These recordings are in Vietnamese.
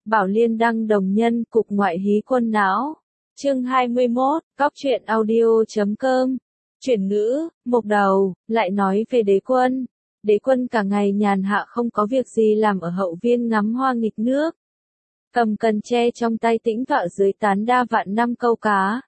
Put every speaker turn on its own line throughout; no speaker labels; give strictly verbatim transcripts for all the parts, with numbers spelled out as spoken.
Bảo Liên đăng đồng nhân, cục ngoại hí quân não. Chương hai mươi mốt, Cóc truyện audio chấm com. Chuyển ngữ, mục đầu, lại nói về đế quân. Đế quân cả ngày nhàn hạ không có việc gì làm ở hậu viên ngắm hoa nghịch nước. Cầm cần tre trong tay tĩnh tọa dưới tán đa vạn năm câu cá.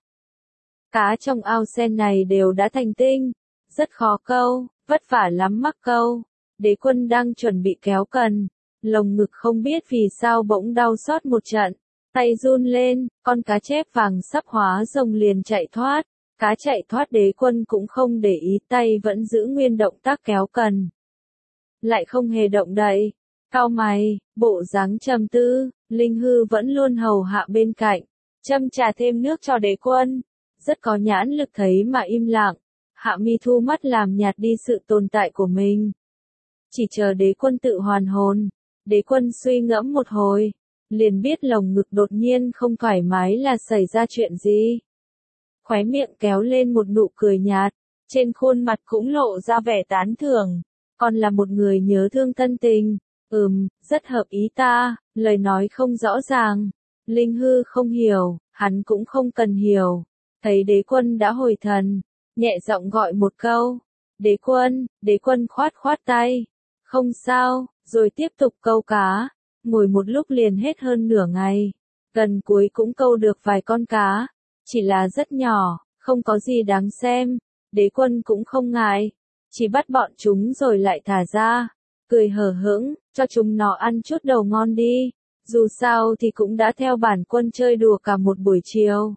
Cá trong ao sen này đều đã thành tinh, rất khó câu, vất vả lắm mắc câu. Đế quân đang chuẩn bị kéo cần, lồng ngực không biết vì sao bỗng đau xót một trận, tay run lên, con cá chép vàng sắp hóa rồng liền chạy thoát. Cá chạy thoát đế quân cũng không để ý, tay vẫn giữ nguyên động tác kéo cần. Lại không hề động đậy, cau mày, bộ dáng trầm tư. Linh Hư vẫn luôn hầu hạ bên cạnh, châm trà thêm nước cho đế quân, rất có nhãn lực thấy mà im lặng. Hạ Mi thu mắt làm nhạt đi sự tồn tại của mình, chỉ chờ đế quân tự hoàn hồn. Đế quân suy ngẫm một hồi, liền biết lồng ngực đột nhiên không thoải mái là xảy ra chuyện gì. Khóe miệng kéo lên một nụ cười nhạt, trên khuôn mặt cũng lộ ra vẻ tán thưởng. Còn là một người nhớ thương thân tình, ừm, rất hợp ý ta, lời nói không rõ ràng. Linh Hư không hiểu, hắn cũng không cần hiểu. Thấy đế quân đã hồi thần, nhẹ giọng gọi một câu. Đế quân, đế quân khoát khoát tay. Không sao, rồi tiếp tục câu cá. Ngồi một lúc liền hết hơn nửa ngày. Gần cuối cũng câu được vài con cá. Chỉ là rất nhỏ, không có gì đáng xem. Đế quân cũng không ngại, chỉ bắt bọn chúng rồi lại thả ra. Cười hờ hững, cho chúng nó ăn chút đầu ngon đi. Dù sao thì cũng đã theo bản quân chơi đùa cả một buổi chiều.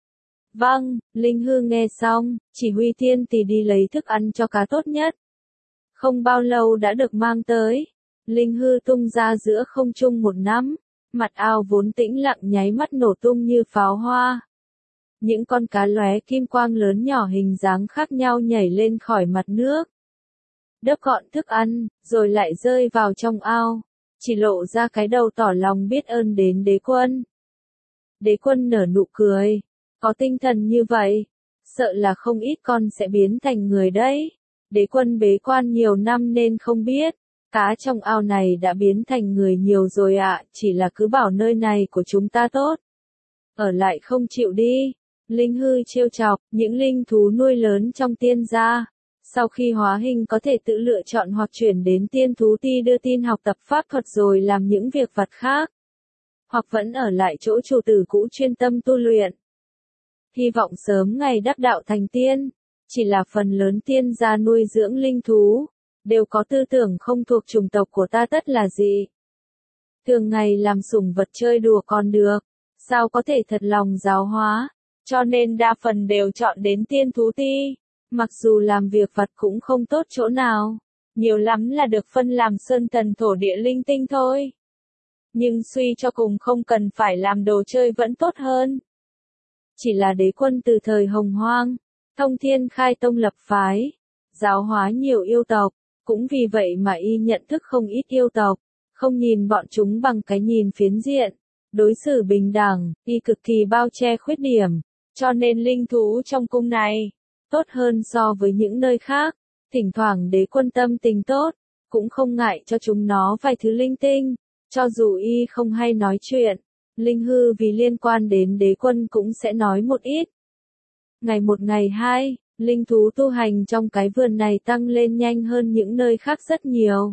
Vâng, Linh Hư nghe xong, chỉ huy Thiên Tỳ đi lấy thức ăn cho cá tốt nhất. Không bao lâu đã được mang tới. Linh Hư tung ra giữa không trung một nắm. Mặt ao vốn tĩnh lặng nháy mắt nổ tung như pháo hoa. Những con cá lóe kim quang lớn nhỏ hình dáng khác nhau nhảy lên khỏi mặt nước. Đớp gọn thức ăn, rồi lại rơi vào trong ao. Chỉ lộ ra cái đầu tỏ lòng biết ơn đến đế quân. Đế quân nở nụ cười. Có tinh thần như vậy, sợ là không ít con sẽ biến thành người đấy. Đế quân bế quan nhiều năm nên không biết. Cá trong ao này đã biến thành người nhiều rồi ạ, chỉ là cứ bảo nơi này của chúng ta tốt. Ở lại không chịu đi. Linh Hư trêu chọc, những linh thú nuôi lớn trong tiên gia. Sau khi hóa hình có thể tự lựa chọn hoặc chuyển đến tiên thú ti đưa tin học tập pháp thuật rồi làm những việc vặt khác. Hoặc vẫn ở lại chỗ chủ tử cũ chuyên tâm tu luyện. Hy vọng sớm ngày đắc đạo thành tiên. Chỉ là phần lớn tiên gia nuôi dưỡng linh thú, đều có tư tưởng không thuộc chủng tộc của ta tất là gì. Thường ngày làm sủng vật chơi đùa còn được, sao có thể thật lòng giáo hóa, cho nên đa phần đều chọn đến tiên thú ti. Mặc dù làm việc vặt cũng không tốt chỗ nào, nhiều lắm là được phân làm sơn thần thổ địa linh tinh thôi. Nhưng suy cho cùng không cần phải làm đồ chơi vẫn tốt hơn. Chỉ là đế quân từ thời Hồng Hoang, thông thiên khai tông lập phái, giáo hóa nhiều yêu tộc, cũng vì vậy mà y nhận thức không ít yêu tộc, không nhìn bọn chúng bằng cái nhìn phiến diện, đối xử bình đẳng, y cực kỳ bao che khuyết điểm, cho nên linh thú trong cung này tốt hơn so với những nơi khác. Thỉnh thoảng đế quân tâm tình tốt, cũng không ngại cho chúng nó vài thứ linh tinh, cho dù y không hay nói chuyện. Linh Hư vì liên quan đến đế quân cũng sẽ nói một ít. Ngày một ngày hai, linh thú tu hành trong cái vườn này tăng lên nhanh hơn những nơi khác rất nhiều.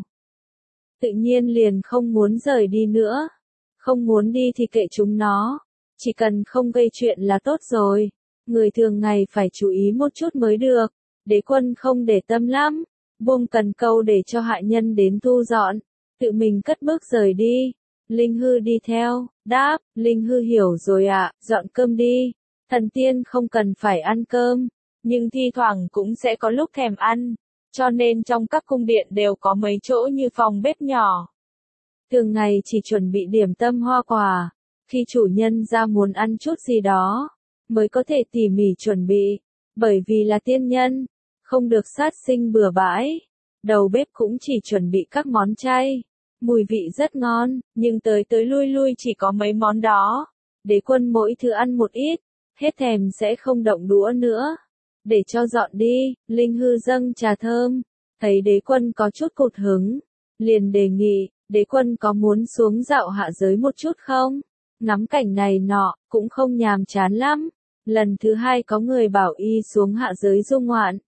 Tự nhiên liền không muốn rời đi nữa. Không muốn đi thì kệ chúng nó. Chỉ cần không gây chuyện là tốt rồi. Người thường ngày phải chú ý một chút mới được. Đế quân không để tâm lắm. Buông cần câu để cho hạ nhân đến thu dọn. Tự mình cất bước rời đi. Linh Hư đi theo, đáp, Linh Hư hiểu rồi ạ, dọn cơm đi. Thần tiên không cần phải ăn cơm, nhưng thi thoảng cũng sẽ có lúc thèm ăn, cho nên trong các cung điện đều có mấy chỗ như phòng bếp nhỏ. Thường ngày chỉ chuẩn bị điểm tâm hoa quả, khi chủ nhân ra muốn ăn chút gì đó, mới có thể tỉ mỉ chuẩn bị, bởi vì là tiên nhân, không được sát sinh bừa bãi. Đầu bếp cũng chỉ chuẩn bị các món chay. Mùi vị rất ngon, nhưng tới tới lui lui chỉ có mấy món đó. Đế quân mỗi thứ ăn một ít, hết thèm sẽ không động đũa nữa. Để cho dọn đi, Linh Hư dâng trà thơm. Thấy đế quân có chút cột hứng, liền đề nghị, đế quân có muốn xuống dạo hạ giới một chút không? Ngắm cảnh này nọ, cũng không nhàm chán lắm. Lần thứ hai có người bảo y xuống hạ giới du ngoạn.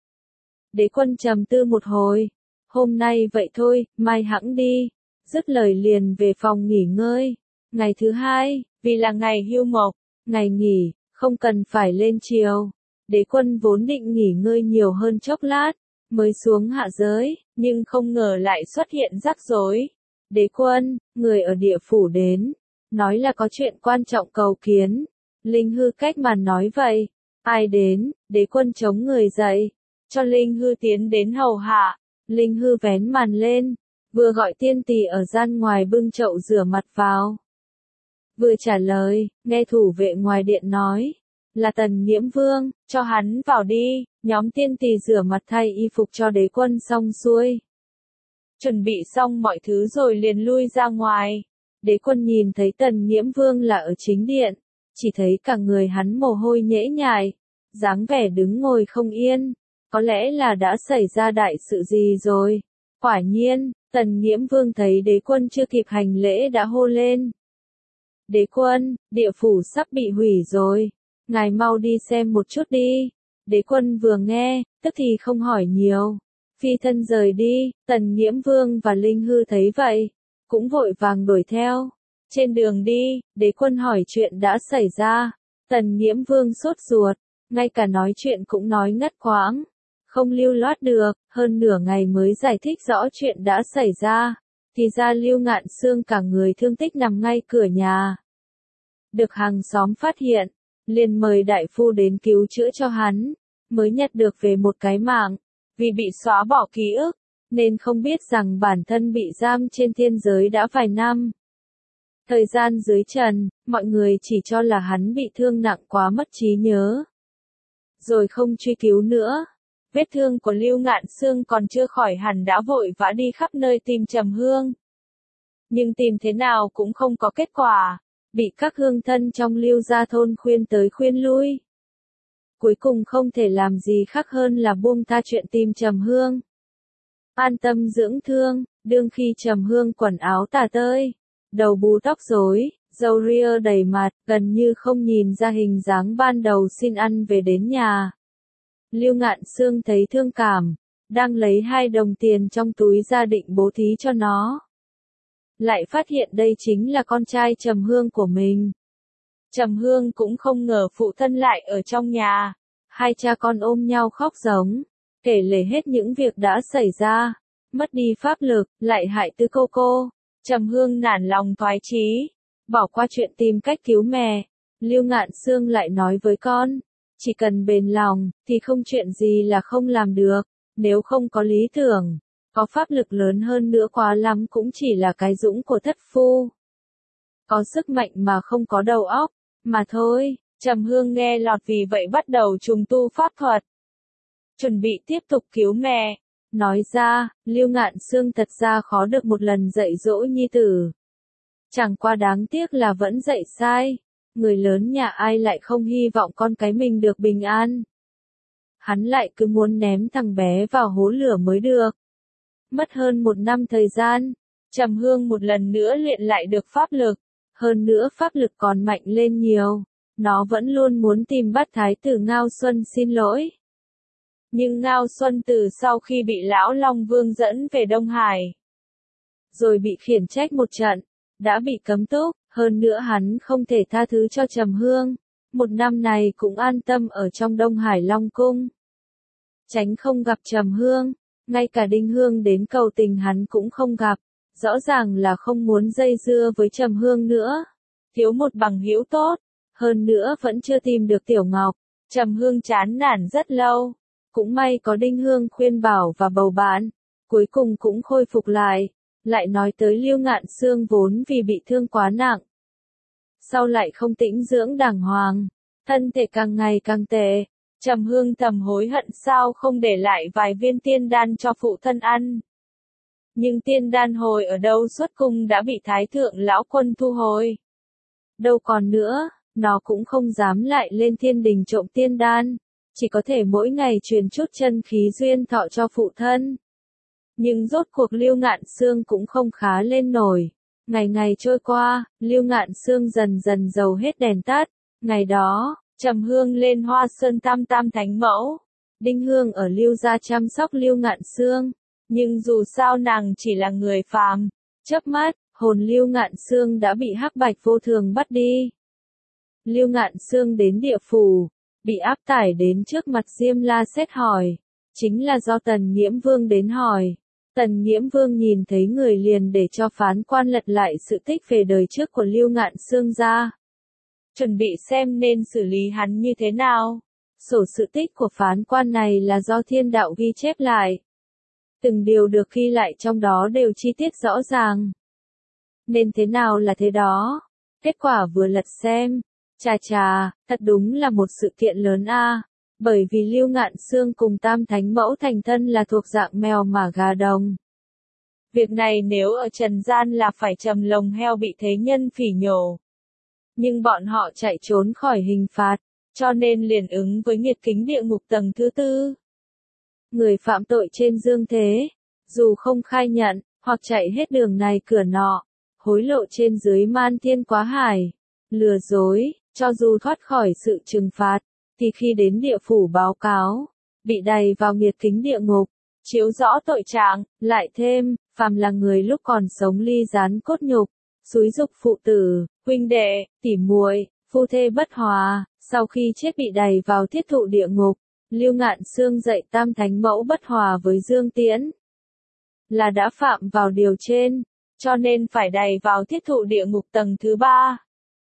Đế quân trầm tư một hồi. Hôm nay vậy thôi, mai hẵng đi. Dứt lời liền về phòng nghỉ ngơi. Ngày thứ hai, vì là ngày hưu mộc, ngày nghỉ, không cần phải lên chiều. Đế quân vốn định nghỉ ngơi nhiều hơn chốc lát, mới xuống hạ giới, nhưng không ngờ lại xuất hiện rắc rối. Đế quân, người ở địa phủ đến, nói là có chuyện quan trọng cầu kiến. Linh Hư cách màn nói vậy. Ai đến? Đế quân chống người dậy, cho Linh Hư tiến đến hầu hạ. Linh Hư vén màn lên, vừa gọi tiên tỳ ở gian ngoài bưng chậu rửa mặt vào. Vừa trả lời, nghe thủ vệ ngoài điện nói, là Tần Nghiễm Vương, cho hắn vào đi. Nhóm tiên tỳ rửa mặt thay y phục cho đế quân xong xuôi. Chuẩn bị xong mọi thứ rồi liền lui ra ngoài. Đế quân nhìn thấy Tần Nghiễm Vương là ở chính điện, chỉ thấy cả người hắn mồ hôi nhễ nhại, dáng vẻ đứng ngồi không yên, có lẽ là đã xảy ra đại sự gì rồi. Quả nhiên, Tần Nghiễm Vương thấy đế quân chưa kịp hành lễ đã hô lên. Đế quân, địa phủ sắp bị hủy rồi, ngài mau đi xem một chút đi. Đế quân vừa nghe, tức thì không hỏi nhiều, phi thân rời đi. Tần Nghiễm Vương và Linh Hư thấy vậy, cũng vội vàng đuổi theo. Trên đường đi, đế quân hỏi chuyện đã xảy ra. Tần Nghiễm Vương sốt ruột, ngay cả nói chuyện cũng nói ngắt quãng, không lưu loát được, hơn nửa ngày mới giải thích rõ chuyện đã xảy ra. Thì ra Lưu Ngạn Xương cả người thương tích nằm ngay cửa nhà. Được hàng xóm phát hiện, liền mời đại phu đến cứu chữa cho hắn, mới nhặt được về một cái mạng. Vì bị xóa bỏ ký ức, nên không biết rằng bản thân bị giam trên thiên giới đã vài năm. Thời gian dưới trần, mọi người chỉ cho là hắn bị thương nặng quá mất trí nhớ, rồi không truy cứu nữa. Vết thương của Lưu Ngạn Xương còn chưa khỏi hẳn đã vội vã đi khắp nơi tìm Trầm Hương. Nhưng tìm thế nào cũng không có kết quả, bị các hương thân trong Lưu gia thôn khuyên tới khuyên lui. Cuối cùng không thể làm gì khác hơn là buông tha chuyện tìm Trầm Hương. An tâm dưỡng thương, đương khi Trầm Hương quần áo tả tơi, đầu bù tóc rối, râu ria đầy mặt, gần như không nhìn ra hình dáng ban đầu xin ăn về đến nhà. Lưu Ngạn Xương thấy thương cảm, đang lấy hai đồng tiền trong túi ra định bố thí cho nó. Lại phát hiện đây chính là con trai Trầm Hương của mình. Trầm Hương cũng không ngờ phụ thân lại ở trong nhà. Hai cha con ôm nhau khóc giống, kể lể hết những việc đã xảy ra. Mất đi pháp lực, lại hại Tư cô cô. Trầm Hương nản lòng thoái chí, bỏ qua chuyện tìm cách cứu mẹ. Lưu Ngạn Xương lại nói với con, chỉ cần bền lòng, thì không chuyện gì là không làm được. Nếu không có lý tưởng, có pháp lực lớn hơn nữa quá lắm cũng chỉ là cái dũng của thất phu. Có sức mạnh mà không có đầu óc, mà thôi. Trầm Hương nghe lọt vì vậy bắt đầu trùng tu pháp thuật, chuẩn bị tiếp tục cứu mẹ. Nói ra, Lưu Ngạn Xương thật ra khó được một lần dạy dỗ nhi tử. Chẳng qua đáng tiếc là vẫn dạy sai. Người lớn nhà ai lại không hy vọng con cái mình được bình an. Hắn lại cứ muốn ném thằng bé vào hố lửa mới được. Mất hơn một năm thời gian, Trầm Hương một lần nữa luyện lại được pháp lực. Hơn nữa pháp lực còn mạnh lên nhiều. Nó vẫn luôn muốn tìm bắt thái tử Ngao Xuân xin lỗi. Nhưng Ngao Xuân từ sau khi bị Lão Long Vương dẫn về Đông Hải, rồi bị khiển trách một trận, đã bị cấm túc. Hơn nữa hắn không thể tha thứ cho Trầm Hương. Một năm này cũng an tâm ở trong Đông Hải Long Cung, tránh không gặp Trầm Hương. Ngay cả Đinh Hương đến cầu tình hắn cũng không gặp. Rõ ràng là không muốn dây dưa với Trầm Hương nữa. Thiếu một bằng hữu tốt. Hơn nữa vẫn chưa tìm được Tiểu Ngọc. Trầm Hương chán nản rất lâu. Cũng may có Đinh Hương khuyên bảo và bầu bạn, cuối cùng cũng khôi phục lại. Lại nói tới Lưu Ngạn Xương vốn vì bị thương quá nặng, sau lại không tĩnh dưỡng đàng hoàng, thân thể càng ngày càng tệ. Trầm Hương thầm hối hận sao không để lại vài viên tiên đan cho phụ thân ăn. Nhưng tiên đan hồi ở đâu xuất cung đã bị Thái thượng lão quân thu hồi. Đâu còn nữa, nó cũng không dám lại lên thiên đình trộm tiên đan, chỉ có thể mỗi ngày truyền chút chân khí duyên thọ cho phụ thân. Nhưng rốt cuộc Lưu Ngạn Sương cũng không khá lên nổi. Ngày ngày trôi qua, Lưu Ngạn Sương dần dần dầu hết đèn tắt. Ngày đó, Trầm Hương lên Hoa Sơn Tam Tam Thánh Mẫu. Đinh Hương ở Lưu gia chăm sóc Lưu Ngạn Sương. Nhưng dù sao nàng chỉ là người phàm. Chớp mắt, hồn Lưu Ngạn Sương đã bị Hắc Bạch Vô Thường bắt đi. Lưu Ngạn Sương đến địa phủ, bị áp tải đến trước mặt Diêm La xét hỏi. Chính là do Tần Nghiễm Vương đến hỏi. Tần Nghiễm Vương nhìn thấy người liền để cho phán quan lật lại sự tích về đời trước của Lưu Ngạn Sương ra. Chuẩn bị xem nên xử lý hắn như thế nào. Sổ sự tích của phán quan này là do thiên đạo ghi chép lại. Từng điều được ghi lại trong đó đều chi tiết rõ ràng. Nên thế nào là thế đó. Kết quả vừa lật xem. Chà chà, thật đúng là một sự kiện lớn a. Bởi vì Lưu Ngạn Sương cùng Tam Thánh Mẫu thành thân là thuộc dạng mèo mà gà đồng. Việc này nếu ở trần gian là phải trầm lồng heo bị thế nhân phỉ nhổ. Nhưng bọn họ chạy trốn khỏi hình phạt, cho nên liền ứng với nghiệt kính địa ngục tầng thứ tư. Người phạm tội trên dương thế, dù không khai nhận, hoặc chạy hết đường này cửa nọ, hối lộ trên dưới man thiên quá hải, lừa dối, cho dù thoát khỏi sự trừng phạt, thì khi đến địa phủ báo cáo, bị đày vào nghiệt kính địa ngục, chiếu rõ tội trạng, lại thêm, phàm là người lúc còn sống ly gián cốt nhục, xúi dục phụ tử, huynh đệ, tỉ muội, phu thê bất hòa, sau khi chết bị đày vào thiết thụ địa ngục. Lưu Ngạn Sương dạy Tam Thánh Mẫu bất hòa với Dương Tiễn, là đã phạm vào điều trên, cho nên phải đày vào thiết thụ địa ngục tầng thứ ba.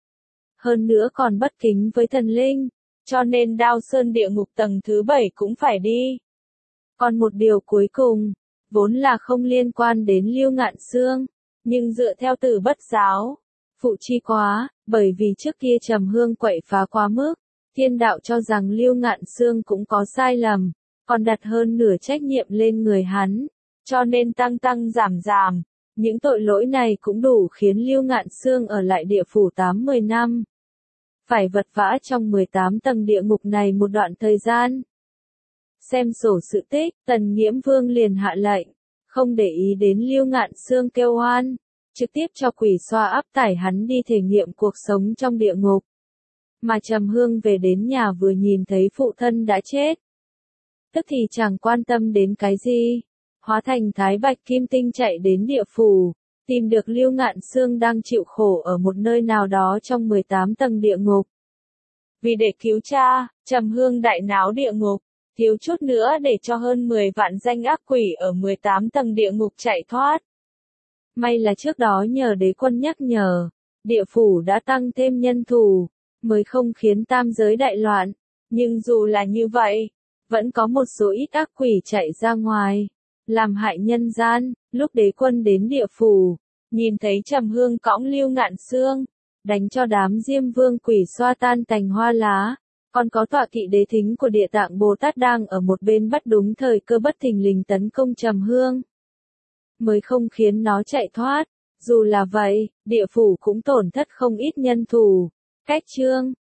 Hơn nữa còn bất kính với thần linh, cho nên Đao Sơn địa ngục tầng thứ bảy cũng phải đi. Còn một điều cuối cùng, vốn là không liên quan đến Lưu Ngạn Sương, nhưng dựa theo Tử Bất giáo, phụ chi quá, bởi vì trước kia Trầm Hương quậy phá quá mức, thiên đạo cho rằng Lưu Ngạn Sương cũng có sai lầm, còn đặt hơn nửa trách nhiệm lên người hắn, cho nên tăng tăng giảm giảm, những tội lỗi này cũng đủ khiến Lưu Ngạn Sương ở lại địa phủ tám mười năm. Phải vật vã trong mười tám tầng địa ngục này một đoạn thời gian. Xem sổ sự tích, Tần Nghiễm Vương liền hạ lệnh, không để ý đến Lưu Ngạn Sương kêu oan, trực tiếp cho quỷ xoa áp tải hắn đi thể nghiệm cuộc sống trong địa ngục. Mà Trầm Hương về đến nhà vừa nhìn thấy phụ thân đã chết, tức thì chẳng quan tâm đến cái gì, hóa thành Thái Bạch Kim Tinh chạy đến địa phủ, tìm được Lưu Ngạn Sương đang chịu khổ ở một nơi nào đó trong mười tám tầng địa ngục. Vì để cứu cha, Trầm Hương đại náo địa ngục, thiếu chút nữa để cho hơn mười vạn danh ác quỷ ở mười tám tầng địa ngục chạy thoát. May là trước đó nhờ đế quân nhắc nhở, địa phủ đã tăng thêm nhân thủ, mới không khiến tam giới đại loạn. Nhưng dù là như vậy, vẫn có một số ít ác quỷ chạy ra ngoài, làm hại nhân gian. Lúc đế quân đến địa phủ, nhìn thấy Trầm Hương cõng Lưu Ngạn Sương, đánh cho đám Diêm Vương quỷ xoa tan tành hoa lá, còn có tọa kỵ đế thính của Địa Tạng Bồ Tát đang ở một bên bắt đúng thời cơ bất thình lình tấn công Trầm Hương, mới không khiến nó chạy thoát. Dù là vậy, địa phủ cũng tổn thất không ít nhân thủ. Cách chương